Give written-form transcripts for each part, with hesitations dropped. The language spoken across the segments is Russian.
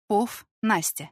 Пов, Настя.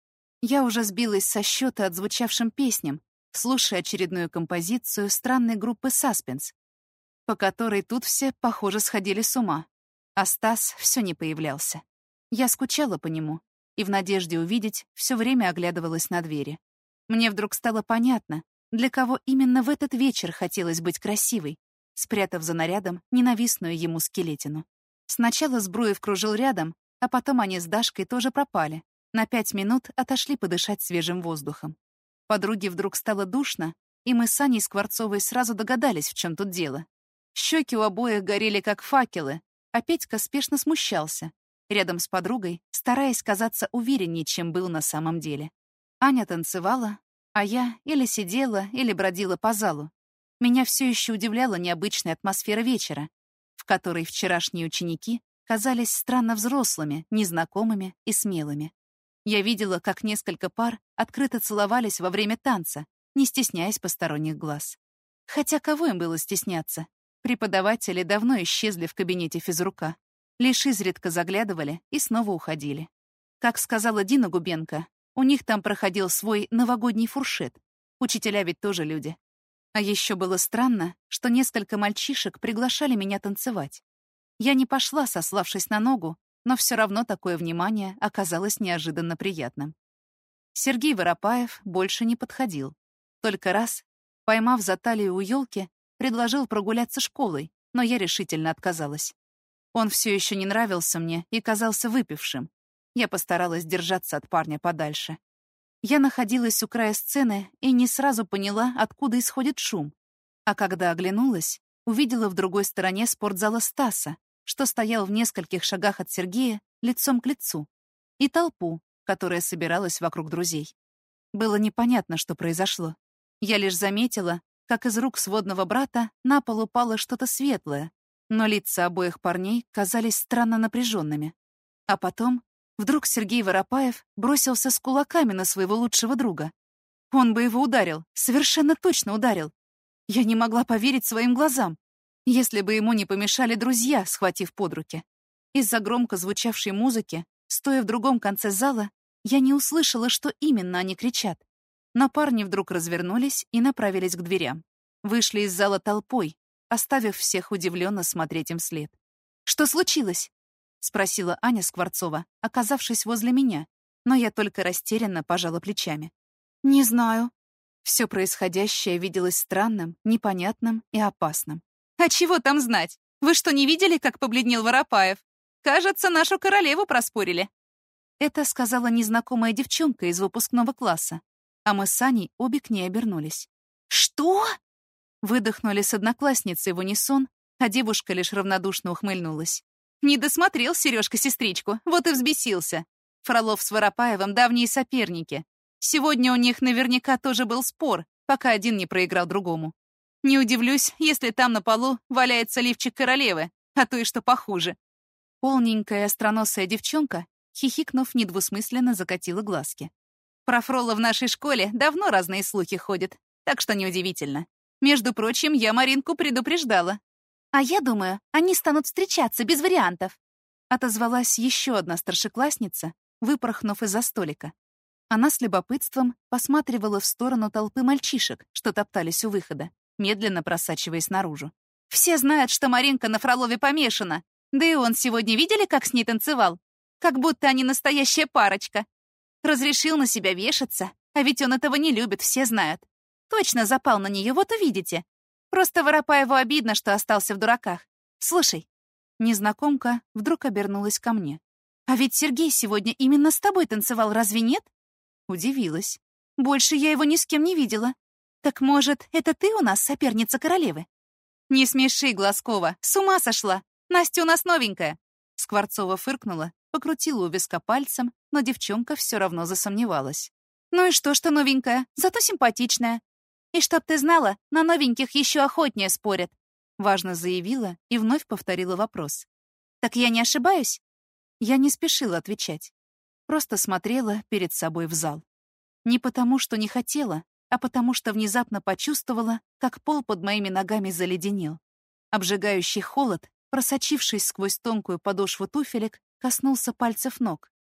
Я уже сбилась со счета отзвучавшим песням, слушая очередную композицию странной группы «Саспенс», по которой тут все, похоже, сходили с ума. А Стас все не появлялся. Я скучала по нему и в надежде увидеть все время оглядывалась на двери. Мне вдруг стало понятно, для кого именно в этот вечер хотелось быть красивой, спрятав за нарядом ненавистную ему скелетину. Сначала Збруев кружил рядом, а потом они с Дашкой тоже пропали. На 5 минут отошли подышать свежим воздухом. Подруге вдруг стало душно, и мы с Аней Скворцовой сразу догадались, в чем тут дело. Щеки у обоих горели, как факелы, а Петька спешно смущался, рядом с подругой, стараясь казаться увереннее, чем был на самом деле. Аня танцевала, а я или сидела, или бродила по залу. Меня все еще удивляла необычная атмосфера вечера, в которой вчерашние ученики казались странно взрослыми, незнакомыми и смелыми. Я видела, как несколько пар открыто целовались во время танца, не стесняясь посторонних глаз. Хотя кого им было стесняться? Преподаватели давно исчезли в кабинете физрука. Лишь изредка заглядывали и снова уходили. Как сказала Дина Губенко, у них там проходил свой новогодний фуршет. Учителя ведь тоже люди. А еще было странно, что несколько мальчишек приглашали меня танцевать. Я не пошла, сославшись на ногу, но все равно такое внимание оказалось неожиданно приятным. Сергей Воропаев больше не подходил. Только раз, поймав за талию у елки, предложил прогуляться школой, но я решительно отказалась. Он все еще не нравился мне и казался выпившим. Я постаралась держаться от парня подальше. Я находилась у края сцены и не сразу поняла, откуда исходит шум. А когда оглянулась, увидела в другой стороне спортзала Стаса, что стоял в нескольких шагах от Сергея лицом к лицу, и толпу, которая собиралась вокруг друзей. Было непонятно, что произошло. Я лишь заметила, как из рук сводного брата на пол упало что-то светлое, но лица обоих парней казались странно напряженными. А потом вдруг Сергей Воропаев бросился с кулаками на своего лучшего друга. Он бы его ударил, совершенно точно ударил. Я не могла поверить своим глазам, если бы ему не помешали друзья, схватив под руки. Из-за громко звучавшей музыки, стоя в другом конце зала, я не услышала, что именно они кричат. Но парни вдруг развернулись и направились к дверям. Вышли из зала толпой, оставив всех удивленно смотреть им вслед. «Что случилось?» — спросила Аня Скворцова, оказавшись возле меня, но я только растерянно пожала плечами. «Не знаю». Все происходящее виделось странным, непонятным и опасным. «А чего там знать? Вы что, не видели, как побледнел Воропаев? Кажется, нашу королеву проспорили». Это сказала незнакомая девчонка из выпускного класса, а мы с Аней обе к ней обернулись. «Что?» Выдохнули с одноклассницей в унисон, а девушка лишь равнодушно ухмыльнулась. «Не досмотрел Сережка сестричку, вот и взбесился. Фролов с Воропаевым давние соперники. Сегодня у них наверняка тоже был спор, пока один не проиграл другому. Не удивлюсь, если там на полу валяется лифчик королевы, а то и что похуже». Полненькая остроносая девчонка, хихикнув, недвусмысленно закатила глазки. «Про Фрола в нашей школе давно разные слухи ходят, так что неудивительно. Между прочим, я Маринку предупреждала». «А я думаю, они станут встречаться без вариантов», отозвалась еще одна старшеклассница, выпорхнув из-за столика. Она с любопытством посматривала в сторону толпы мальчишек, что топтались у выхода, медленно просачиваясь наружу. «Все знают, что Маринка на Фролове помешана. Да и он сегодня видели, как с ней танцевал? Как будто они настоящая парочка. Разрешил на себя вешаться, а ведь он этого не любит, все знают. Точно запал на нее, вот увидите. Просто Воропаеву обидно, что остался в дураках. Слушай». Незнакомка вдруг обернулась ко мне. «А ведь Сергей сегодня именно с тобой танцевал, разве нет?» Удивилась. «Больше я его ни с кем не видела. Так, может, это ты у нас соперница королевы?» «Не смеши, Глазкова, с ума сошла. Настя у нас новенькая». Скворцова фыркнула, покрутила у виска пальцем, но девчонка все равно засомневалась. «Ну и что новенькая, зато симпатичная. И чтоб ты знала, на новеньких еще охотнее спорят», важно заявила и вновь повторила вопрос. «Так я не ошибаюсь?» Я не спешила отвечать. Просто смотрела перед собой в зал. Не потому, что не хотела, а потому что внезапно почувствовала, как пол под моими ногами заледенел. Обжигающий холод, просочившись сквозь тонкую подошву туфелек, коснулся пальцев ног.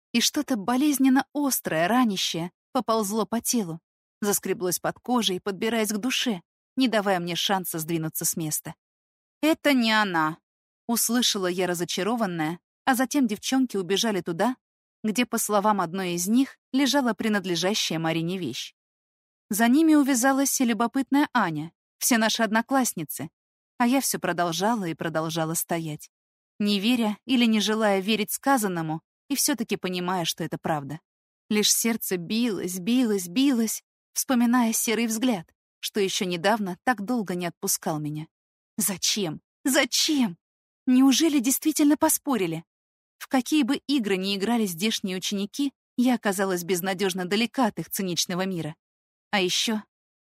и что-то болезненно острое, ранящее, поползло по телу, заскреблось под кожей, подбираясь к душе, не давая мне шанса сдвинуться с места. «Это не она!» — услышала я разочарованная, а затем девчонки убежали туда, где, по словам одной из них, лежала принадлежащая Марине вещь. За ними увязалась и любопытная Аня, все наши одноклассницы, а я все продолжала и продолжала стоять, не веря или не желая верить сказанному, и все-таки понимая, что это правда. Лишь сердце билось, вспоминая серый взгляд, что еще недавно так долго не отпускал меня. Зачем? Зачем? Неужели действительно поспорили? В какие бы игры ни играли здешние ученики, я оказалась безнадежно далека от их циничного мира. А еще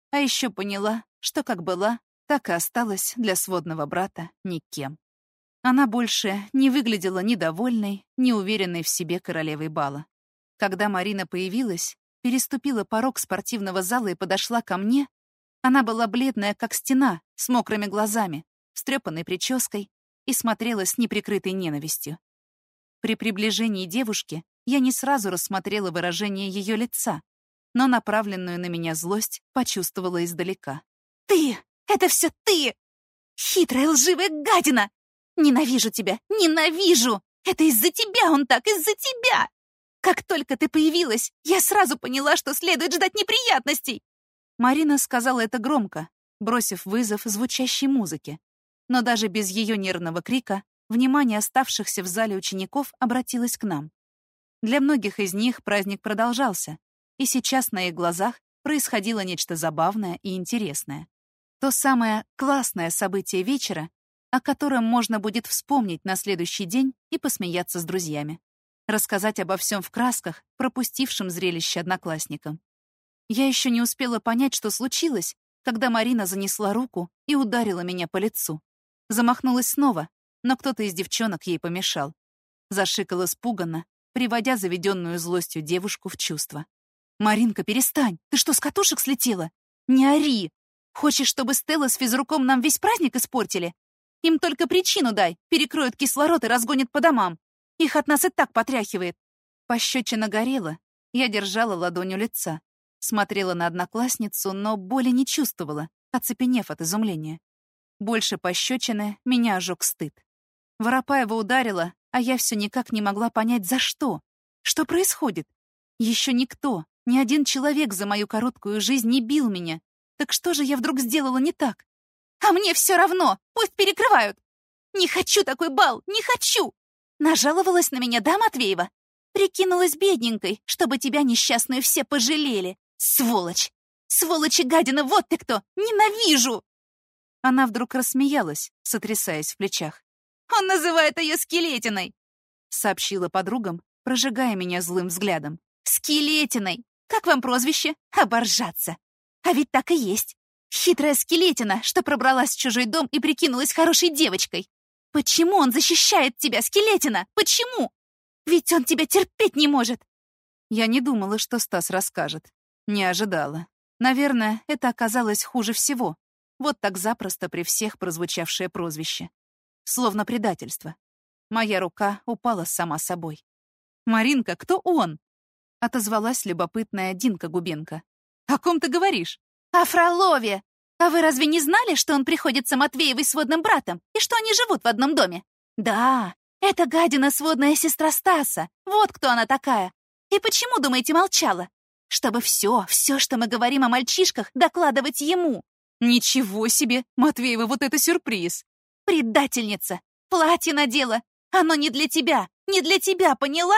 поняла, что как была, так и осталась для сводного брата никем. Она больше не выглядела ни довольной, ни уверенной в себе королевой бала. Когда Марина появилась, переступила порог спортивного зала и подошла ко мне, она была бледная, как стена, с мокрыми глазами, встрепанной прической и смотрела с неприкрытой ненавистью. При приближении девушки я не сразу рассмотрела выражение ее лица, но направленную на меня злость почувствовала издалека. «Ты! Это все ты! Хитрая лживая гадина! Ненавижу тебя! Ненавижу! Это из-за тебя он так! Из-за тебя! Как только ты появилась, я сразу поняла, что следует ждать неприятностей!» Марина сказала это громко, бросив вызов звучащей музыке. Но даже без ее нервного крика внимание оставшихся в зале учеников обратилось к нам. Для многих из них праздник продолжался, и сейчас на их глазах происходило нечто забавное и интересное. То самое классное событие вечера, о котором можно будет вспомнить на следующий день и посмеяться с друзьями. Рассказать обо всем в красках, пропустившим зрелище одноклассникам. Я еще не успела понять, что случилось, когда Марина занесла руку и ударила меня по лицу. Замахнулась снова, но кто-то из девчонок ей помешал. Зашикал испуганно, приводя заведенную злостью девушку в чувство. «Маринка, перестань! Ты что, с катушек слетела? Не ори! Хочешь, чтобы Стелла с физруком нам весь праздник испортили? Им только причину дай, перекроют кислород и разгонят по домам. Их от нас и так потряхивает». Пощечина горела, я держала ладонь у лица. Смотрела на одноклассницу, но боли не чувствовала, оцепенев от изумления. Больше пощечины меня ожег стыд. Воропаева ударила, а я все никак не могла понять, за что. Что происходит? Еще никто, ни один человек за мою короткую жизнь не бил меня. Так что же я вдруг сделала не так? А мне все равно, пусть перекрывают. Не хочу такой бал, не хочу. Нажаловалась на меня, да, Матвеева? Прикинулась бедненькой, чтобы тебя несчастную все пожалели. Сволочь! Сволочь и гадина, вот ты кто! Ненавижу!» Она вдруг рассмеялась, сотрясаясь в плечах. «Он называет ее скелетиной!» — сообщила подругам, прожигая меня злым взглядом. «Скелетиной! Как вам прозвище? Оборжаться! А ведь так и есть! Хитрая скелетина, что пробралась в чужой дом и прикинулась хорошей девочкой! Почему он защищает тебя, скелетина? Почему? Ведь он тебя терпеть не может!» Я не думала, что Стас расскажет. Не ожидала. Наверное, это оказалось хуже всего. Вот так запросто при всех прозвучавшее прозвище. Словно предательство. Моя рука упала сама собой. «Маринка, кто он?» — отозвалась любопытная Динка Губенко. «О ком ты говоришь?» «О Фролове! А вы разве не знали, что он приходится Матвеевой сводным братом и что они живут в одном доме? Да, это гадина сводная сестра Стаса. Вот кто она такая. И почему, думаете, молчала? Чтобы все, что мы говорим о мальчишках, докладывать ему». «Ничего себе! Матвеева, вот это сюрприз!» «Предательница! Платье надела! Оно не для тебя! Не для тебя, поняла?»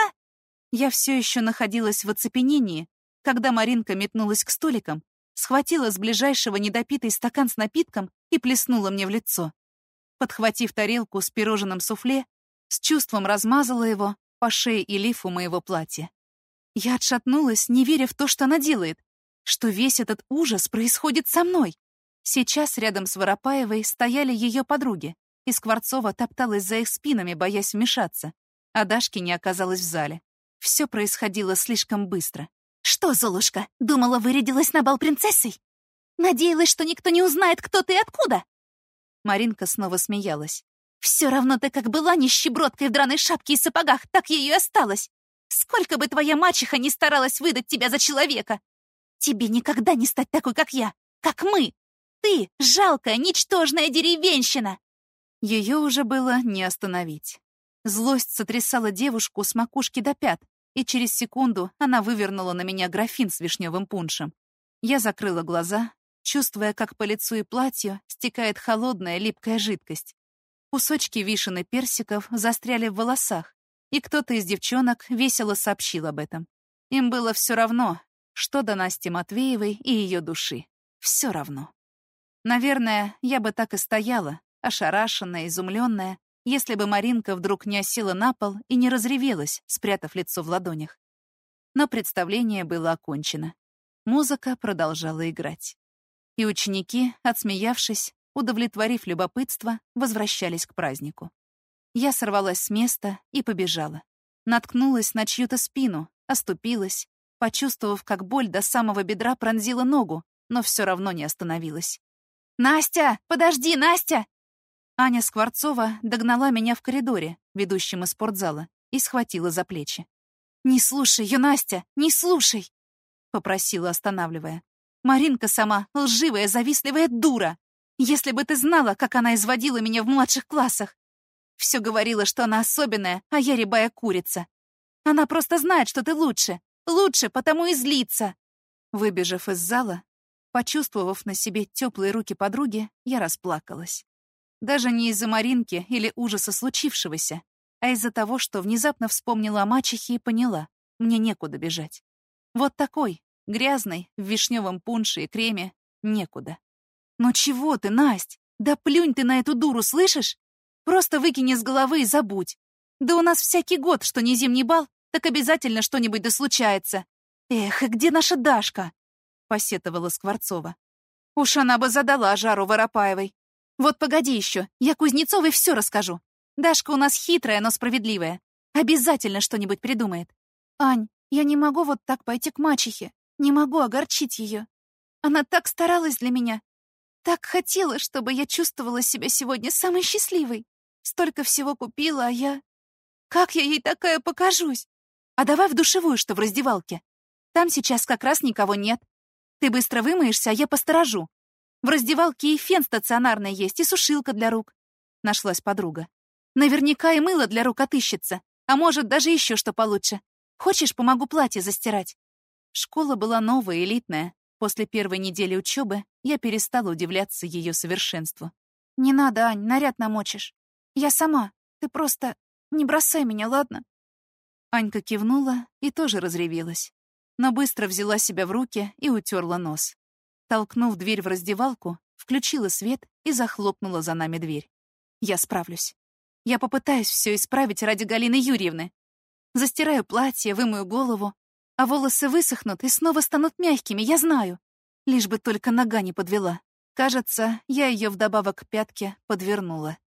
Я все еще находилась в оцепенении, когда Маринка метнулась к столикам, схватила с ближайшего недопитый стакан с напитком и плеснула мне в лицо. Подхватив тарелку с пирожным суфле, с чувством размазала его по шее и лифу моего платья. Я отшатнулась, не веря в то, что она делает, что весь этот ужас происходит со мной. Сейчас рядом с Воропаевой стояли ее подруги, и Скворцова топталась за их спинами, боясь вмешаться, а Дашки не оказалось в зале. Все происходило слишком быстро. «Что, Золушка, думала, вырядилась на бал принцессой? Надеялась, что никто не узнает, кто ты и откуда?» Маринка снова смеялась. «Все равно ты как была нищебродкой в драной шапке и сапогах, так ею и осталась. Сколько бы твоя мачеха ни старалась выдать тебя за человека, тебе никогда не стать такой, как я, как мы. Ты — жалкая, ничтожная деревенщина!» Ее уже было не остановить. Злость сотрясала девушку с макушки до пят, и через секунду она вывернула на меня графин с вишневым пуншем. Я закрыла глаза, чувствуя, как по лицу и платью стекает холодная липкая жидкость. Кусочки вишен и персиков застряли в волосах, и кто-то из девчонок весело сообщил об этом. Им было все равно, что до Насти Матвеевой и ее души. Все равно. Наверное, я бы так и стояла, ошарашенная, изумленная, если бы Маринка вдруг не осела на пол и не разревелась, спрятав лицо в ладонях. Но представление было окончено. Музыка продолжала играть. И ученики, отсмеявшись, удовлетворив любопытство, возвращались к празднику. Я сорвалась с места и побежала. Наткнулась на чью-то спину, оступилась, почувствовав, как боль до самого бедра пронзила ногу, но все равно не остановилась. «Настя! Подожди, Настя!» Аня Скворцова догнала меня в коридоре, ведущем из спортзала, и схватила за плечи. «Не слушай ее, Настя, не слушай!» — попросила, останавливая. «Маринка сама лживая, завистливая дура! Если бы ты знала, как она изводила меня в младших классах! Все говорила, что она особенная, а я рябая курица. Она просто знает, что ты лучше. Лучше, потому и злится!» Выбежав из зала, почувствовав на себе теплые руки подруги, я расплакалась. Даже не из-за Маринки или ужаса случившегося, а из-за того, что внезапно вспомнила о мачехе и поняла, мне некуда бежать. Вот такой, грязный, в вишневом пунше и креме, некуда. «Ну чего ты, Насть? Да плюнь ты на эту дуру, слышишь? Просто выкини с головы и забудь. Да у нас всякий год, что не зимний бал, так обязательно что-нибудь да случается. Эх, и где наша Дашка?» — посетовала Скворцова. «Уж она бы задала жару Воропаевой. Вот погоди еще, я Кузнецовой все расскажу. Дашка у нас хитрая, но справедливая. Обязательно что-нибудь придумает. Ань, я не могу вот так пойти к мачехе. Не могу огорчить ее. Она так старалась для меня. Так хотела, чтобы я чувствовала себя сегодня самой счастливой. Столько всего купила, а я... Как я ей такая покажусь? А давай в душевую, что в раздевалке. Там сейчас как раз никого нет. Ты быстро вымоешься, а я посторожу. В раздевалке и фен стационарный есть, и сушилка для рук. Нашлась подруга. Наверняка и мыло для рук отыщется. А может, даже еще что получше. Хочешь, помогу платье застирать? Школа была новая, элитная. После первой недели учебы я перестала удивляться ее совершенству. «Не надо, Ань, наряд намочишь. Я сама. Ты просто не бросай меня, ладно?» Анька кивнула и тоже разревелась. Но быстро взяла себя в руки и утерла нос. Толкнув дверь в раздевалку, включила свет и захлопнула за нами дверь. «Я справлюсь. Я попытаюсь все исправить ради Галины Юрьевны. Застираю платье, вымою голову, а волосы высохнут и снова станут мягкими, я знаю. Лишь бы только нога не подвела. Кажется, я ее вдобавок к пятке подвернула.